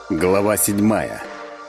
Глава 7.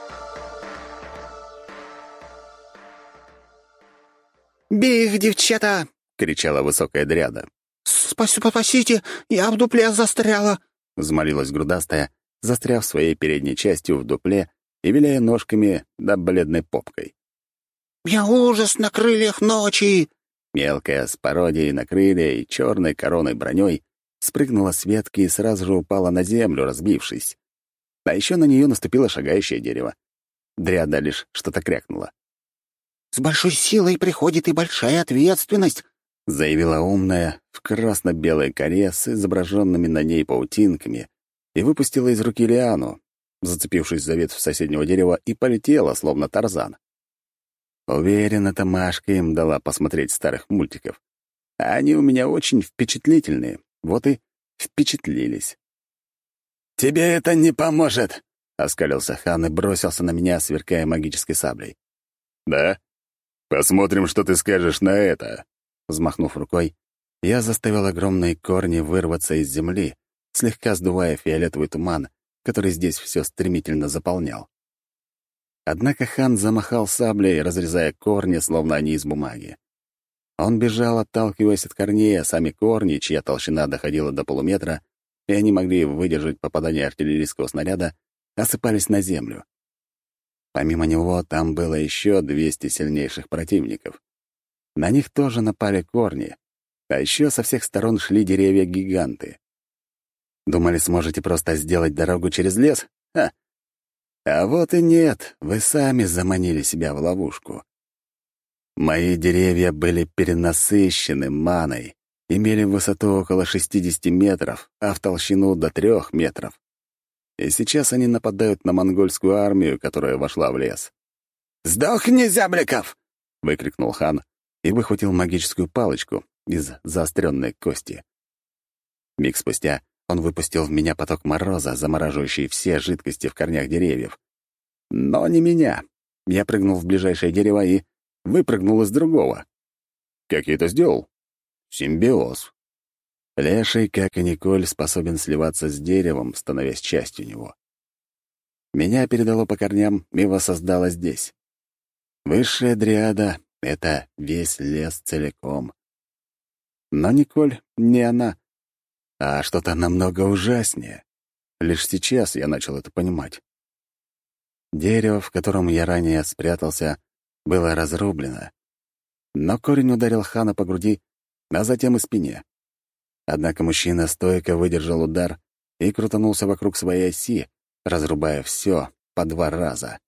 «Бей их, девчата!» — кричала высокая дряда. «Спасите, я в дупле застряла!» — взмолилась грудастая, застряв своей передней частью в дупле и виляя ножками да бледной попкой. «Я ужас на крыльях ночи!» Мелкая, с пародией на крылья и черной короной броней, спрыгнула с ветки и сразу же упала на землю, разбившись. А еще на нее наступило шагающее дерево. Дряда лишь что-то крякнула. «С большой силой приходит и большая ответственность», — заявила умная в красно-белой коре с изображенными на ней паутинками и выпустила из руки лиану, зацепившись за ветвь соседнего дерева, и полетела, словно тарзан. Уверен, эта Машка им дала посмотреть старых мультиков. А они у меня очень впечатлительные, вот и впечатлились. «Тебе это не поможет!» — оскалился хан и бросился на меня, сверкая магической саблей. «Да? Посмотрим, что ты скажешь на это!» Взмахнув рукой, я заставил огромные корни вырваться из земли, слегка сдувая фиолетовый туман, который здесь все стремительно заполнял. Однако хан замахал саблей, разрезая корни, словно они из бумаги. Он бежал, отталкиваясь от корней, а сами корни, чья толщина доходила до полуметра, и они могли выдержать попадание артиллерийского снаряда, осыпались на землю. Помимо него там было еще 200 сильнейших противников. На них тоже напали корни, а еще со всех сторон шли деревья-гиганты. Думали, сможете просто сделать дорогу через лес? Ха! А вот и нет, вы сами заманили себя в ловушку. Мои деревья были перенасыщены маной, имели высоту около 60 метров, а в толщину до 3 метров. И сейчас они нападают на монгольскую армию, которая вошла в лес. «Сдохни, зябликов!» — выкрикнул хан и выхватил магическую палочку из заостренной кости. Миг спустя он выпустил в меня поток мороза, замораживающий все жидкости в корнях деревьев. Но не меня. Я прыгнул в ближайшее дерево и выпрыгнул из другого. Как я это сделал? Симбиоз. Леший, как и Николь, способен сливаться с деревом, становясь частью него. Меня передало по корням и воссоздало здесь. Высшая дриада — это весь лес целиком. Но Николь не она, а что-то намного ужаснее. Лишь сейчас я начал это понимать. Дерево, в котором я ранее спрятался, было разрублено, но корень ударил хана по груди, а затем и спине. Однако мужчина стойко выдержал удар и крутанулся вокруг своей оси, разрубая все по 2 раза.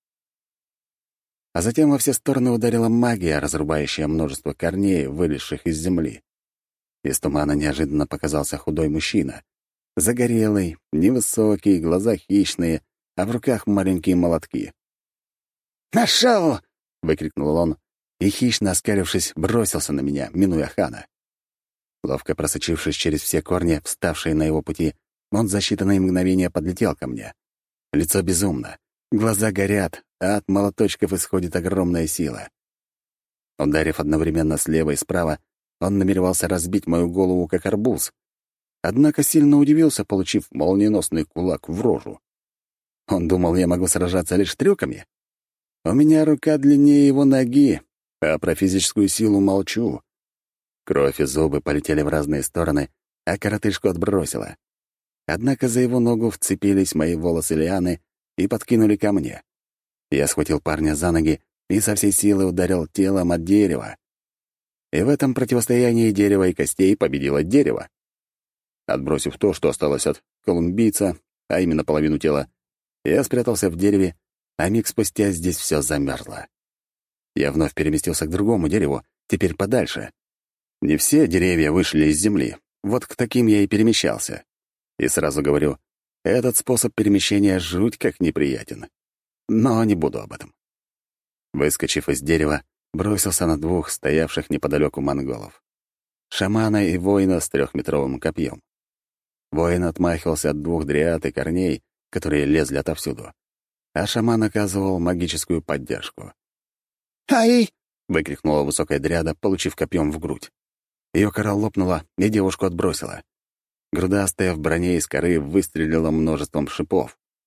А затем во все стороны ударила магия, разрубающая множество корней, вылезших из земли. Из тумана неожиданно показался худой мужчина. Загорелый, невысокий, глаза хищные, а в руках маленькие молотки. «Нашел!» — выкрикнул он, и, хищно оскалившись, бросился на меня, минуя хана. Ловко просочившись через все корни, вставшие на его пути, он за считанные мгновения подлетел ко мне. Лицо безумно, глаза горят, а от молоточков исходит огромная сила. Ударив одновременно слева и справа, он намеревался разбить мою голову, как арбуз. Однако сильно удивился, получив молниеносный кулак в рожу. Он думал, я могу сражаться лишь трюками. У меня рука длиннее его ноги, а про физическую силу молчу. Кровь и зубы полетели в разные стороны, а коротышку отбросило. Однако за его ногу вцепились мои волосы лианы и подкинули ко мне. Я схватил парня за ноги и со всей силы ударил телом от дерева. И в этом противостоянии дерева и костей победило дерево. Отбросив то, что осталось от колумбийца, а именно половину тела, я спрятался в дереве, а миг спустя здесь все замерзло. Я вновь переместился к другому дереву, теперь подальше. Не все деревья вышли из земли, вот к таким я и перемещался. И сразу говорю, этот способ перемещения жуть как неприятен. Но не буду об этом. Выскочив из дерева, бросился на 2 стоявших неподалеку монголов. Шамана и воина с 3-метровым копьем. Воин отмахивался от 2 дриад и корней, которые лезли отовсюду, а шаман оказывал магическую поддержку. «Ай!» — выкрикнула высокая дриада, получив копьем в грудь. Ее кора лопнула, и девушку отбросила. Грудастая в броне из коры выстрелила множеством шипов.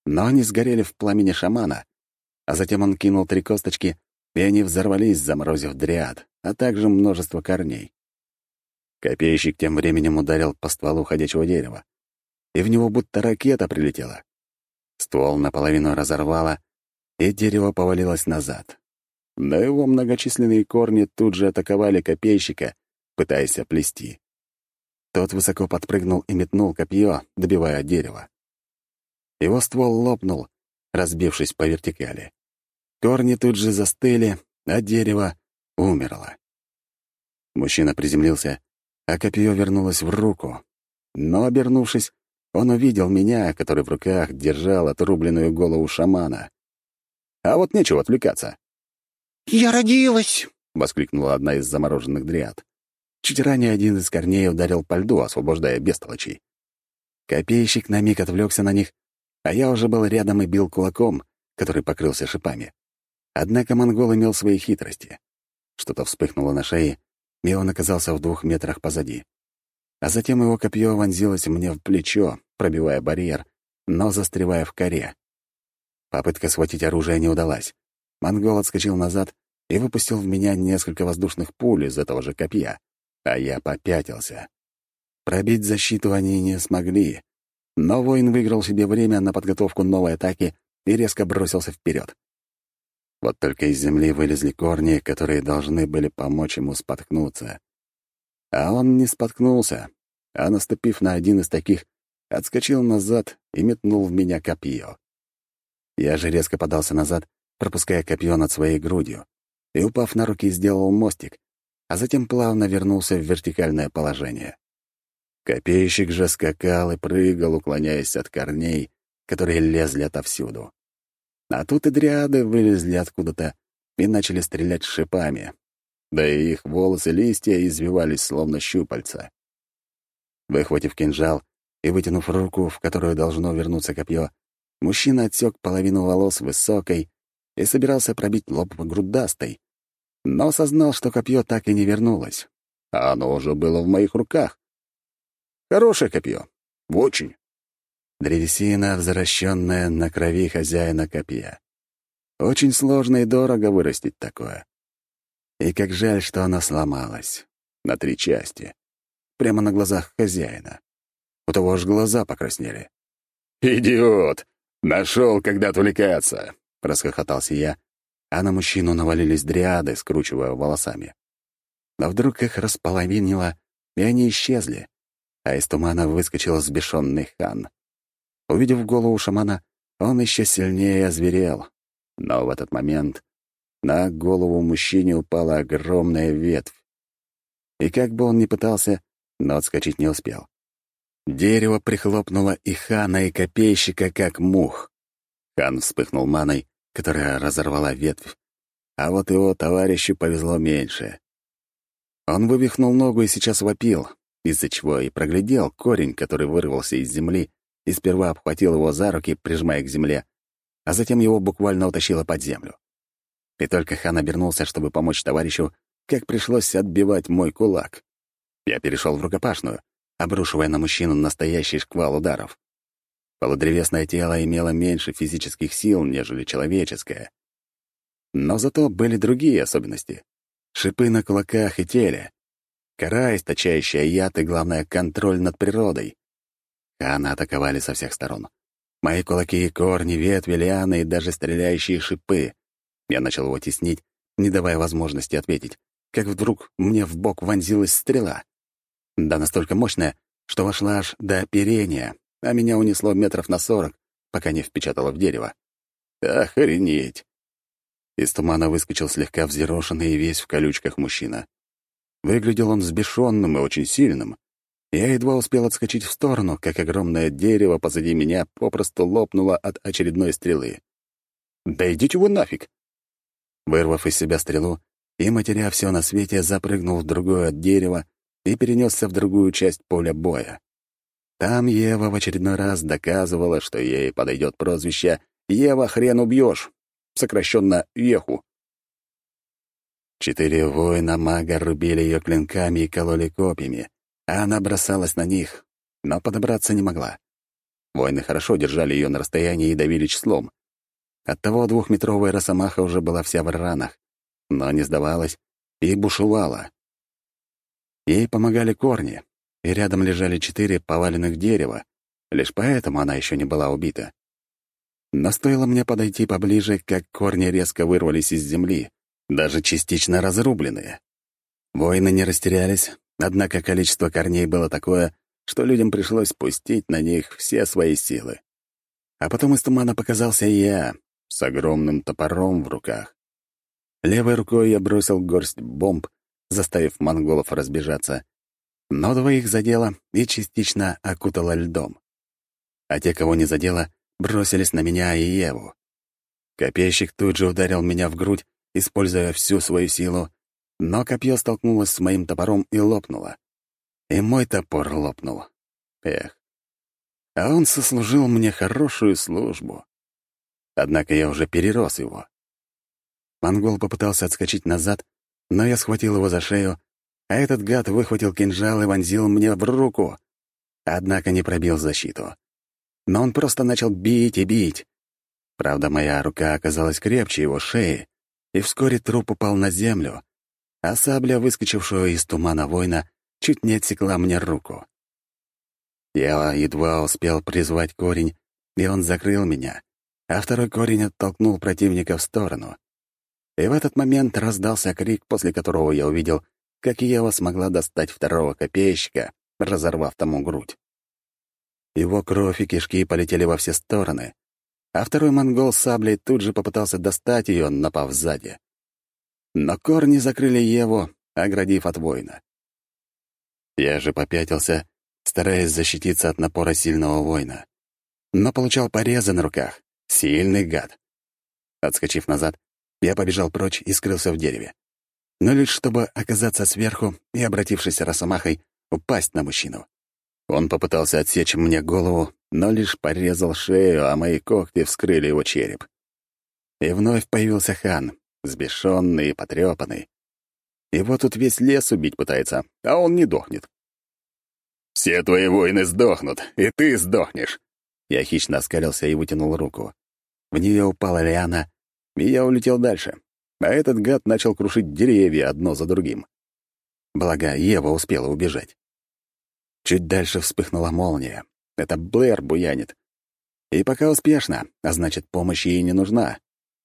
но они сгорели в пламени шамана, а затем он кинул 3 косточки, и они взорвались, заморозив дриад, а также множество корней. Копейщик тем временем ударил по стволу ходячего дерева, и в него будто ракета прилетела. Ствол наполовину разорвало, и дерево повалилось назад. Но его многочисленные корни тут же атаковали копейщика, пытаясь оплести. Тот высоко подпрыгнул и метнул копье, добивая дерево. Его ствол лопнул, разбившись по вертикали. Корни тут же застыли, а дерево умерло. Мужчина приземлился, а копье вернулось в руку. Но, обернувшись, он увидел меня, который в руках держал отрубленную голову шамана. А вот нечего отвлекаться. «Я родилась!» — воскликнула одна из замороженных дриад. Чуть ранее один из корней ударил по льду, освобождая бестолочей. Копейщик на миг отвлекся на них, а я уже был рядом и бил кулаком, который покрылся шипами. Однако монгол имел свои хитрости. Что-то вспыхнуло на шее, и он оказался в 2 метрах позади. А затем его копье вонзилось мне в плечо, пробивая барьер, но застревая в коре. Попытка схватить оружие не удалась. Монгол отскочил назад и выпустил в меня несколько воздушных пуль из этого же копья, а я попятился. Пробить защиту они не смогли, но воин выиграл себе время на подготовку новой атаки и резко бросился вперед. Вот только из земли вылезли корни, которые должны были помочь ему споткнуться. А он не споткнулся, а, наступив на один из таких, отскочил назад и метнул в меня копье. Я же резко подался назад, пропуская копье над своей грудью, и, упав на руки, сделал мостик, а затем плавно вернулся в вертикальное положение. Копейщик же скакал и прыгал, уклоняясь от корней, которые лезли отовсюду. А тут и дриады вылезли откуда-то и начали стрелять шипами, да и их волосы и листья извивались, словно щупальца. Выхватив кинжал и вытянув руку, в которую должно вернуться копье, мужчина отсек половину волос высокой и собирался пробить лоб грудастой, но осознал, что копье так и не вернулось, а оно уже было в моих руках. Хорошее копье. Очень. Древесина, взращенная на крови хозяина копья. Очень сложно и дорого вырастить такое. И как жаль, что оно сломалось. На 3 части. Прямо на глазах хозяина. У того аж глаза покраснели. «Идиот! Нашел, когда отвлекаться!» — расхохотался я, а на мужчину навалились дриады, скручивая волосами. Но вдруг их располовинило, и они исчезли, а из тумана выскочил взбешенный хан. Увидев голову шамана, он еще сильнее озверел. Но в этот момент на голову мужчине упала огромная ветвь. И как бы он ни пытался, но отскочить не успел. Дерево прихлопнуло и хана, и копейщика, как мух. Хан вспыхнул маной, которая разорвала ветвь, а вот его товарищу повезло меньше. Он вывихнул ногу и сейчас вопил, из-за чего и проглядел корень, который вырвался из земли, и сперва обхватил его за руки, прижимая к земле, а затем его буквально утащило под землю. И только хан обернулся, чтобы помочь товарищу, как пришлось отбивать мой кулак. Я перешел в рукопашную, обрушивая на мужчину настоящий шквал ударов. Полудревесное тело имело меньше физических сил, нежели человеческое. Но зато были другие особенности. Шипы на кулаках и теле, кора, источающая яд и, главное, контроль над природой. Хана атаковали со всех сторон. Мои кулаки, корни, ветви, лианы и даже стреляющие шипы. Я начал его теснить, не давая возможности ответить, как вдруг мне в бок вонзилась стрела. Да настолько мощная, что вошла аж до оперения, а меня унесло метров на 40, пока не впечатало в дерево. Охренеть! Из тумана выскочил слегка взъерошенный и весь в колючках мужчина. Выглядел он взбешенным и очень сильным. Я едва успел отскочить в сторону, как огромное дерево позади меня попросту лопнуло от очередной стрелы. «Да идите вы нафиг!» Вырвав из себя стрелу и, матеря все на свете, запрыгнул в другое дерево и перенесся в другую часть поля боя. Там Ева в очередной раз доказывала, что ей подойдет прозвище «Ева, хрен убьешь», сокращенно «Еху». 4 воина-мага рубили ее клинками и кололи копьями, а она бросалась на них, но подобраться не могла. Воины хорошо держали ее на расстоянии и давили числом. Оттого двухметровая росомаха уже была вся в ранах, но не сдавалась и бушевала. Ей помогали корни, и рядом лежали 4 поваленных дерева. Лишь поэтому она еще не была убита. Но стоило мне подойти поближе, как корни резко вырвались из земли, даже частично разрубленные. Воины не растерялись, однако количество корней было такое, что людям пришлось пустить на них все свои силы. А потом из тумана показался я с огромным топором в руках. Левой рукой я бросил горсть бомб, заставив монголов разбежаться, но 2 задело и частично окутало льдом. А те, кого не задело, бросились на меня и Еву. Копейщик тут же ударил меня в грудь, используя всю свою силу, но копье столкнулось с моим топором и лопнуло. И мой топор лопнул. Эх. А он сослужил мне хорошую службу. Однако я уже перерос его. Монгол попытался отскочить назад, но я схватил его за шею, а этот гад выхватил кинжал и вонзил мне в руку. Однако не пробил защиту. Но он просто начал бить и бить. Правда, моя рука оказалась крепче его шеи, и вскоре труп упал на землю, а сабля, выскочившего из тумана воина, чуть не отсекла мне руку. Я едва успел призвать корень, и он закрыл меня, а второй корень оттолкнул противника в сторону. И в этот момент раздался крик, после которого я увидел, как Ева смогла достать второго копейщика, разорвав тому грудь. Его кровь и кишки полетели во все стороны, а второй монгол с саблей тут же попытался достать ее, напав сзади. Но корни закрыли Еву, оградив от воина. Я же попятился, стараясь защититься от напора сильного воина. Но получал порезы на руках. Сильный гад. Отскочив назад, я побежал прочь и скрылся в дереве. Но лишь чтобы оказаться сверху и, обратившись росомахой, упасть на мужчину. Он попытался отсечь мне голову, но лишь порезал шею, а мои когти вскрыли его череп. И вновь появился хан, взбешённый и потрёпанный. Его тут весь лес убить пытается, а он не дохнет. «Все твои воины сдохнут, и ты сдохнешь!» Я хищно оскалился и вытянул руку. В неё упала лиана, и я улетел дальше. А этот гад начал крушить деревья одно за другим. Благо, Ева успела убежать. Чуть дальше вспыхнула молния. Это Блэр буянит. И пока успешно, а значит, помощь ей не нужна.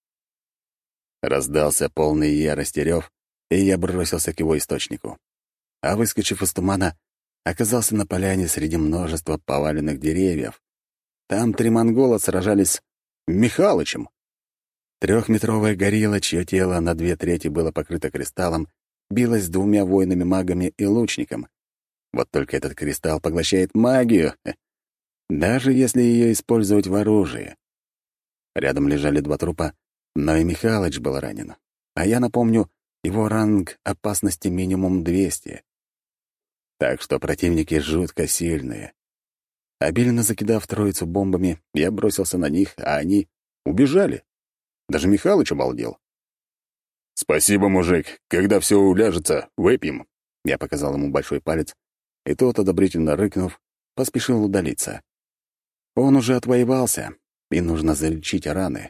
Раздался полный ярости рёв, и я бросился к его источнику. А выскочив из тумана, оказался на поляне среди множества поваленных деревьев. Там 3 монгола сражались с Михалычем. 3-метровая горилла, чье тело на 2/3 было покрыто кристаллом, билась с 2 воинами-магами и лучником. Вот только этот кристалл поглощает магию, даже если ее использовать в оружии. Рядом лежали 2 трупа, но и Михалыч был ранен. А я напомню, его ранг опасности минимум 200. Так что противники жутко сильные. Обильно закидав троицу бомбами, я бросился на них, а они убежали. Даже Михалыч обалдел. «Спасибо, мужик. Когда все уляжется, выпьем». Я показал ему большой палец, и тот, одобрительно рыкнув, поспешил удалиться. Он уже отвоевался, и нужно залечить раны.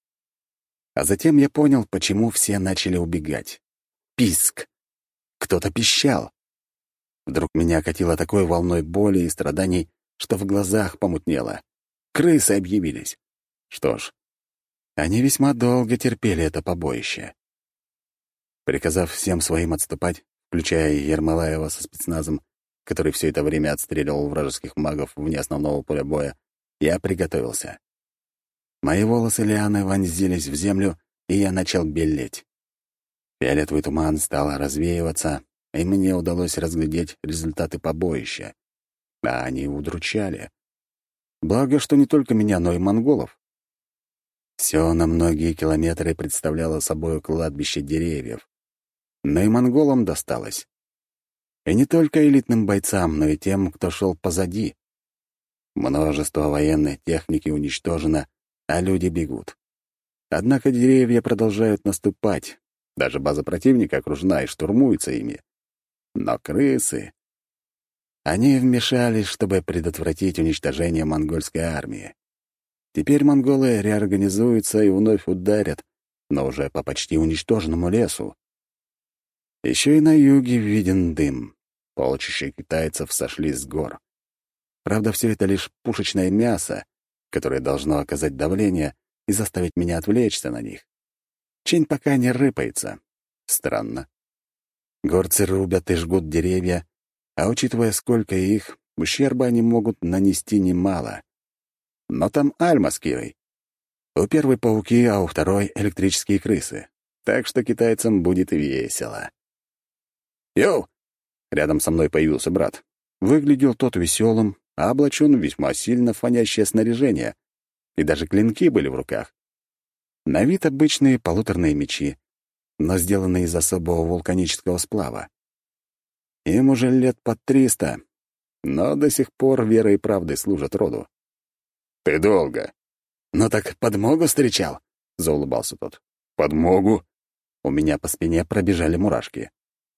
А затем я понял, почему все начали убегать. Писк! Кто-то пищал. Вдруг меня окатило такой волной боли и страданий, что в глазах помутнело. Крысы объявились. Что ж, они весьма долго терпели это побоище. Приказав всем своим отступать, включая Ермолаева со спецназом, который все это время отстреливал вражеских магов вне основного поля боя, я приготовился. Мои волосы лианы вонзились в землю, и я начал белеть. Фиолетовый туман стал развеиваться, и мне удалось разглядеть результаты побоища. А они удручали. Благо, что не только меня, но и монголов. Все на многие километры представляло собой кладбище деревьев. Но и монголам досталось. И не только элитным бойцам, но и тем, кто шел позади. Множество военной техники уничтожено, а люди бегут. Однако деревья продолжают наступать. Даже база противника окружена и штурмуется ими. Но крысы... Они вмешались, чтобы предотвратить уничтожение монгольской армии. Теперь монголы реорганизуются и вновь ударят, но уже по почти уничтоженному лесу. Еще и на юге виден дым. Полчища китайцев сошли с гор. Правда, все это лишь пушечное мясо, которое должно оказать давление и заставить меня отвлечься на них. Чинь пока не рыпается. Странно. Горцы рубят и жгут деревья, а учитывая, сколько их, ущерба они могут нанести немало. Но там Альма с Кирой. У первой пауки, а у второй — электрические крысы. Так что китайцам будет весело. «Йоу!» — рядом со мной появился брат. Выглядел тот веселым, а облачен в весьма сильно фонящее снаряжение, и даже клинки были в руках. На вид обычные полуторные мечи, но сделанные из особого вулканического сплава. Им уже лет под 300, но до сих пор верой и правдой служат роду. «Ты долго». «Ну так подмогу встречал?» — заулыбался тот. «Подмогу?» У меня по спине пробежали мурашки.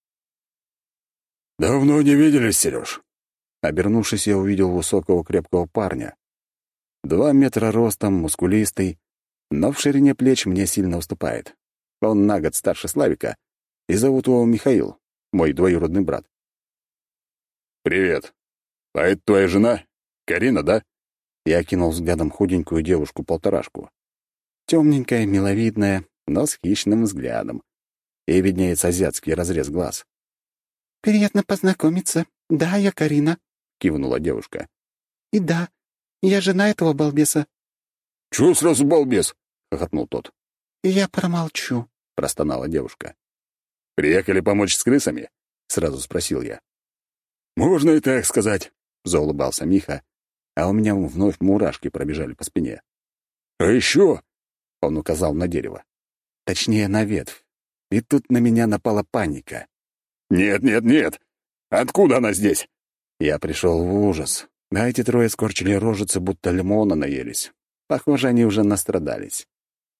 «Давно не виделись, Серёж». Обернувшись, я увидел высокого крепкого парня. 2 метра ростом, мускулистый, но в ширине плеч мне сильно уступает. Он на год старше Славика, и зовут его Михаил, мой двоюродный брат. «Привет. А это твоя жена? Карина, да?» Я окинул взглядом худенькую девушку-полторашку. Темненькая, миловидная, но с хищным взглядом. И виднеется азиатский разрез глаз. «Приятно познакомиться. Да, я Карина», — кивнула девушка. «И да, я жена этого балбеса». «Чего сразу балбес?» — хохотнул тот. «Я промолчу», — простонала девушка. «Приехали помочь с крысами?» — сразу спросил я. «Можно и так сказать», — заулыбался Миха, а у меня вновь мурашки пробежали по спине. «А еще...» — он указал на дерево. Точнее, на ветвь. И тут на меня напала паника. «Нет, нет, нет! Откуда она здесь?» Я пришел в ужас, а эти трое скорчили рожицы, будто лимона наелись. Похоже, они уже настрадались.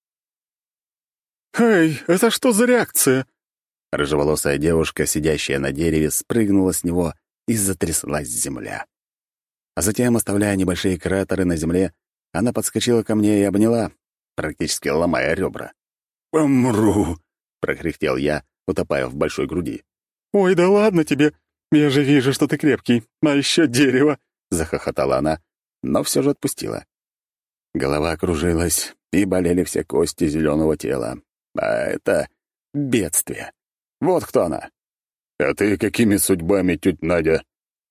«Эй, это что за реакция?» Рыжеволосая девушка, сидящая на дереве, спрыгнула с него и затряслась земля. А затем, оставляя небольшие кратеры на земле, она подскочила ко мне и обняла, практически ломая ребра. «Помру!» — прокряхтел я, утопая в большой груди. «Ой, да ладно тебе! Я же вижу, что ты крепкий, а еще дерево!» — захохотала она, но все же отпустила. Голова кружилась, и болели все кости зеленого тела. А это бедствие. Вот кто она. «А ты какими судьбами, тетя Надя?»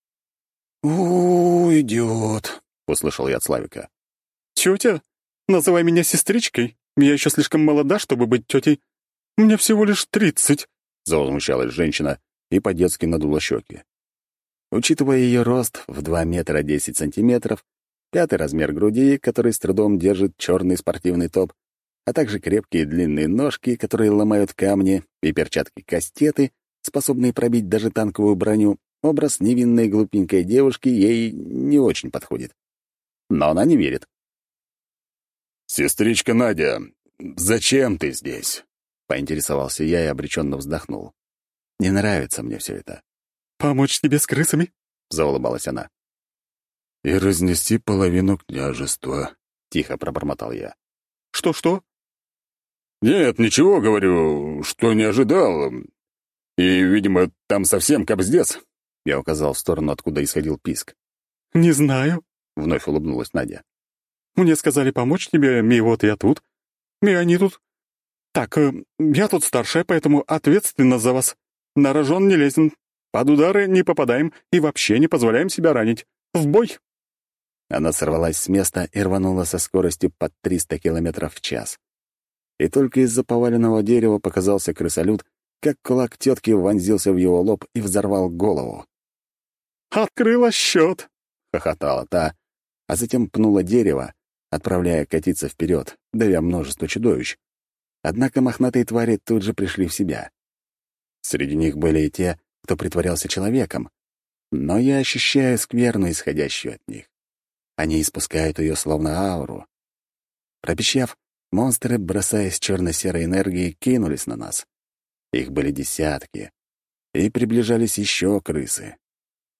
идиот», — услышал я от Славика. «Тетя? Называй меня сестричкой. Я еще слишком молода, чтобы быть тетей. Мне всего лишь 30. Завозмущалась женщина и по-детски надула щеки. Учитывая ее рост в 2 метра 10 сантиметров, 5-й размер груди, который с трудом держит черный спортивный топ, а также крепкие длинные ножки, которые ломают камни, и перчатки-кастеты, способные пробить даже танковую броню, образ невинной глупенькой девушки ей не очень подходит. Но она не верит. «Сестричка Надя, зачем ты здесь?» — поинтересовался я и обреченно вздохнул. «Не нравится мне все это». «Помочь тебе с крысами?» — заулыбалась она. «И разнести половину княжества», — тихо пробормотал я. «Что-что?» «Нет, ничего, говорю, что не ожидал. И, видимо, там совсем кобздец», — я указал в сторону, откуда исходил писк. «Не знаю», — вновь улыбнулась Надя. «Мне сказали помочь тебе, и вот я тут. И они тут. Так, я тут старшая, поэтому ответственна за вас. На рожон не лезем, под удары не попадаем и вообще не позволяем себя ранить. В бой!» Она сорвалась с места и рванула со скоростью под 300 километров в час. И только из-за поваленного дерева показался крысолют, как кулак тетки вонзился в его лоб и взорвал голову. «Открыла счет!» — хохотала та, а затем пнула дерево, отправляя катиться вперед, давя множество чудовищ. Однако мохнатые твари тут же пришли в себя. Среди них были и те, кто притворялся человеком, но я ощущаю скверну, исходящую от них. Они испускают ее словно ауру. Пропищав, монстры, бросаясь черно-серой энергией, кинулись на нас. Их были десятки, и приближались еще крысы.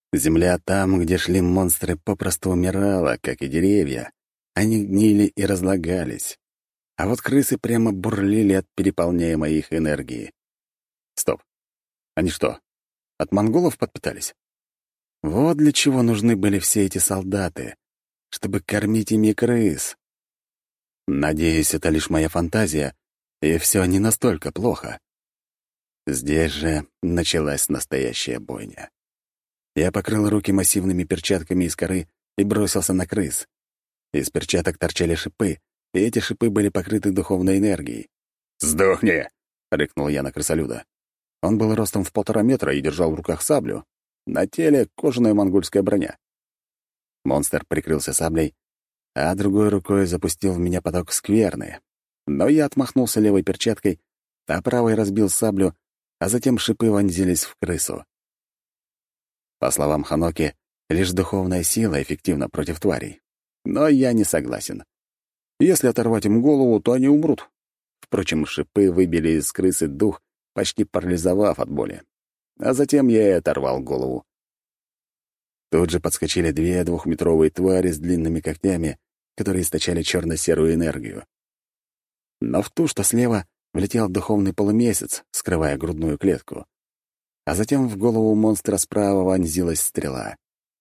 Земля там, где шли монстры, попросту умирала, как и деревья. Они гнили и разлагались. А вот крысы прямо бурлили от переполняемой их энергии. Стоп. Они что, от монголов подпитались? Вот для чего нужны были все эти солдаты, чтобы кормить ими крыс. Надеюсь, это лишь моя фантазия, и все не настолько плохо. Здесь же началась настоящая бойня. Я покрыл руки массивными перчатками из коры и бросился на крыс. Из перчаток торчали шипы, и эти шипы были покрыты духовной энергией. «Сдохни!» — рыкнул я на крысолюда. Он был ростом в 1,5 метра и держал в руках саблю. На теле кожаная монгольская броня. Монстр прикрылся саблей, а другой рукой запустил в меня поток скверны. Но я отмахнулся левой перчаткой, а правой разбил саблю, а затем шипы вонзились в крысу. По словам Ханоки, лишь духовная сила эффективна против тварей. Но я не согласен. Если оторвать им голову, то они умрут. Впрочем, шипы выбили из крысы дух, почти парализовав от боли. А затем я и оторвал голову. Тут же подскочили 2 двухметровые твари с длинными когтями, которые источали черно-серую энергию. Но в ту, что слева, влетел духовный полумесяц, скрывая грудную клетку. А затем в голову монстра справа вонзилась стрела.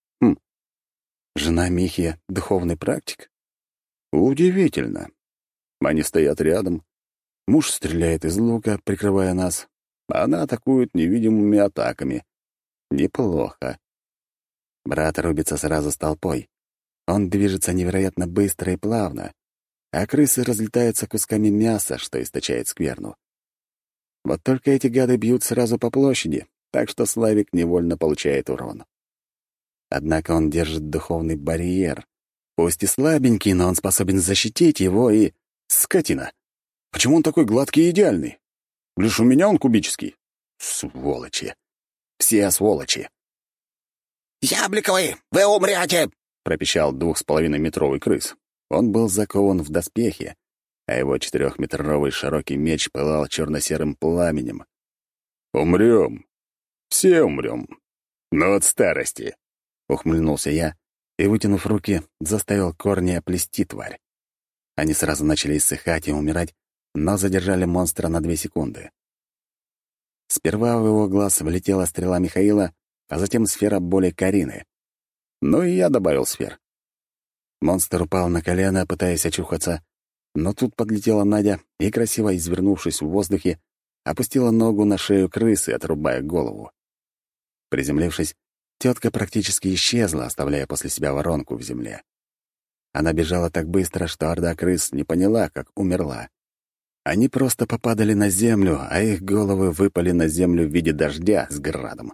Жена Михи — духовный практик? Удивительно. Они стоят рядом. Муж стреляет из лука, прикрывая нас, а она атакует невидимыми атаками. Неплохо. Брат рубится сразу с толпой. Он движется невероятно быстро и плавно, а крысы разлетаются кусками мяса, что источает скверну. Вот только эти гады бьют сразу по площади, так что Славик невольно получает урон. Однако он держит духовный барьер. Пусть и слабенький, но он способен защитить его и... Скотина! Почему он такой гладкий и идеальный? Лишь у меня он кубический. Сволочи! Все сволочи! «Ябликовый, вы умрете!» — пропищал 2,5-метровый крыс. Он был закован в доспехи, а его 4-метровый широкий меч пылал черно-серым пламенем. «Умрем! Все умрем! Но от старости!» — ухмыльнулся я и, вытянув руки, заставил корни оплести тварь. Они сразу начали иссыхать и умирать, но задержали монстра на 2 секунды. Сперва в его глаз влетела стрела Михаила, а затем сфера боли Карины. Ну и я добавил сфер. Монстр упал на колено, пытаясь очухаться, но тут подлетела Надя и, красиво извернувшись в воздухе, опустила ногу на шею крысы, отрубая голову. Приземлившись, тетка практически исчезла, оставляя после себя воронку в земле. Она бежала так быстро, что орда крыс не поняла, как умерла. Они просто попадали на землю, а их головы выпали на землю в виде дождя с градом.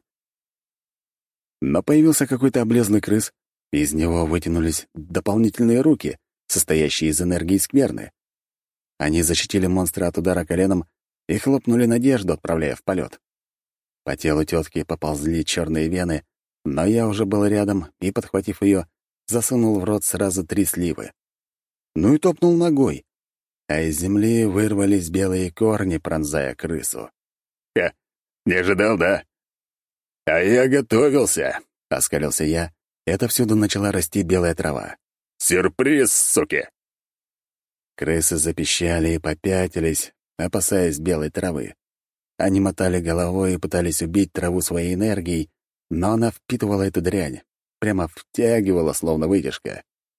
Но появился какой-то облезлый крыс, и из него вытянулись дополнительные руки, состоящие из энергии скверны. Они защитили монстра от удара коленом и хлопнули надежду, отправляя в полет. По телу тетки поползли черные вены, но я уже был рядом и, подхватив ее, засунул в рот сразу 3 сливы. Ну и топнул ногой, а из земли вырвались белые корни, пронзая крысу. Не ожидал, да? А я готовился!» — оскалился я, и отовсюду начала расти белая трава. «Сюрприз, суки!» Крысы запищали и попятились, опасаясь белой травы. Они мотали головой и пытались убить траву своей энергией, но она впитывала эту дрянь, прямо втягивала, словно вытяжка.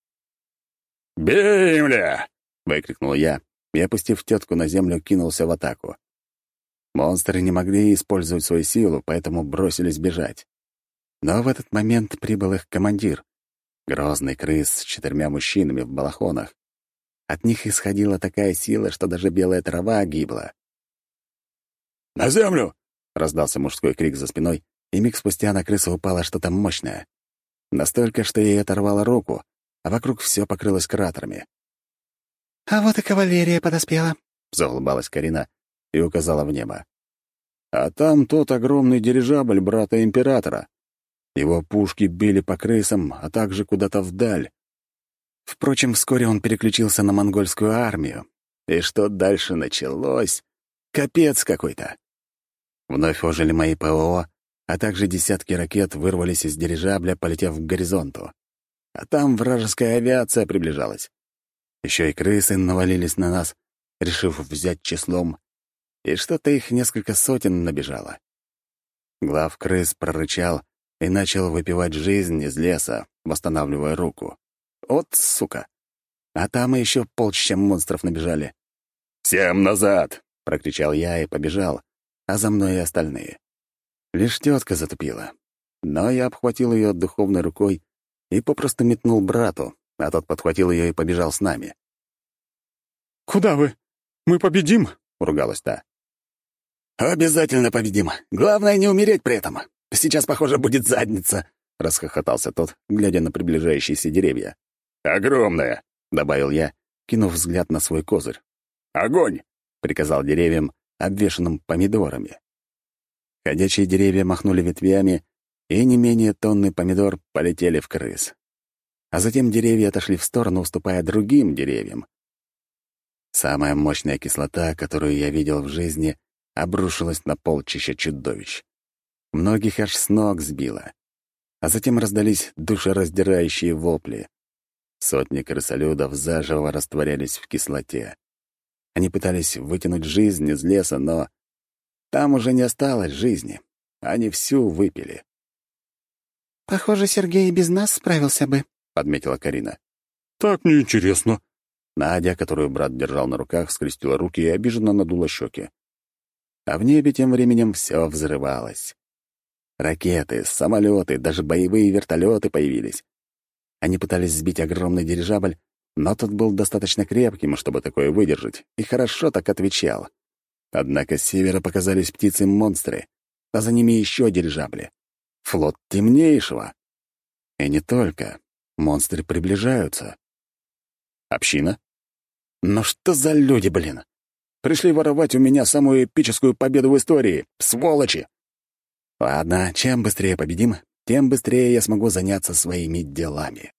«Бей, мля!» — выкрикнул я и, опустив тетку на землю, кинулся в атаку. Монстры не могли использовать свою силу, поэтому бросились бежать. Но в этот момент прибыл их командир, грозный крыс с 4 мужчинами в балахонах. От них исходила такая сила, что даже белая трава гибла. «На землю!» — раздался мужской крик за спиной, и миг спустя на крысу упало что-то мощное. Настолько, что ей оторвало руку, а вокруг все покрылось кратерами. «А вот и кавалерия подоспела», — заулыбалась Карина и указала в небо. А там тот огромный дирижабль брата императора. Его пушки били по крысам, а также куда-то вдаль. Впрочем, вскоре он переключился на монгольскую армию. И что дальше началось? Капец какой-то. Вновь ожили мои ПВО, а также десятки ракет вырвались из дирижабля, полетев к горизонту. А там вражеская авиация приближалась. Еще и крысы навалились на нас, решив взять числом, и что-то их несколько сотен набежало. Глав крыс прорычал и начал выпивать жизнь из леса, восстанавливая руку. Вот сука! А там еще полчища монстров набежали. «Всем назад!» — прокричал я и побежал, а за мной и остальные. Лишь тетка затупила. Но я обхватил ее духовной рукой и попросту метнул брату, а тот подхватил ее и побежал с нами. «Куда вы? Мы победим!» — ругалась та. «Обязательно победим. Главное, не умереть при этом. Сейчас, похоже, будет задница», — расхохотался тот, глядя на приближающиеся деревья. «Огромная!» — добавил я, кинув взгляд на свой козырь. «Огонь!» — приказал деревьям, обвешанным помидорами. Ходячие деревья махнули ветвями, и не менее тонны помидор полетели в крыс. А затем деревья отошли в сторону, уступая другим деревьям. Самая мощная кислота, которую я видел в жизни, обрушилась на полчища чудовищ. Многих аж с ног сбило. А затем раздались душераздирающие вопли. Сотни крысолюдов заживо растворялись в кислоте. Они пытались вытянуть жизнь из леса, но там уже не осталось жизни. Они всю выпили. «Похоже, Сергей и без нас справился бы», — подметила Карина. «Так неинтересно». Надя, которую брат держал на руках, скрестила руки и обиженно надула щеки. А в небе тем временем все взрывалось. Ракеты, самолеты, даже боевые вертолеты появились. Они пытались сбить огромный дирижабль, но тот был достаточно крепким, чтобы такое выдержать, и хорошо так отвечал. Однако с севера показались птицы-монстры, а за ними еще дирижабли. Флот темнейшего. И не только. Монстры приближаются. Община? Но что за люди, блин? Пришли воровать у меня самую эпическую победу в истории. Сволочи! Ладно, чем быстрее победим, тем быстрее я смогу заняться своими делами.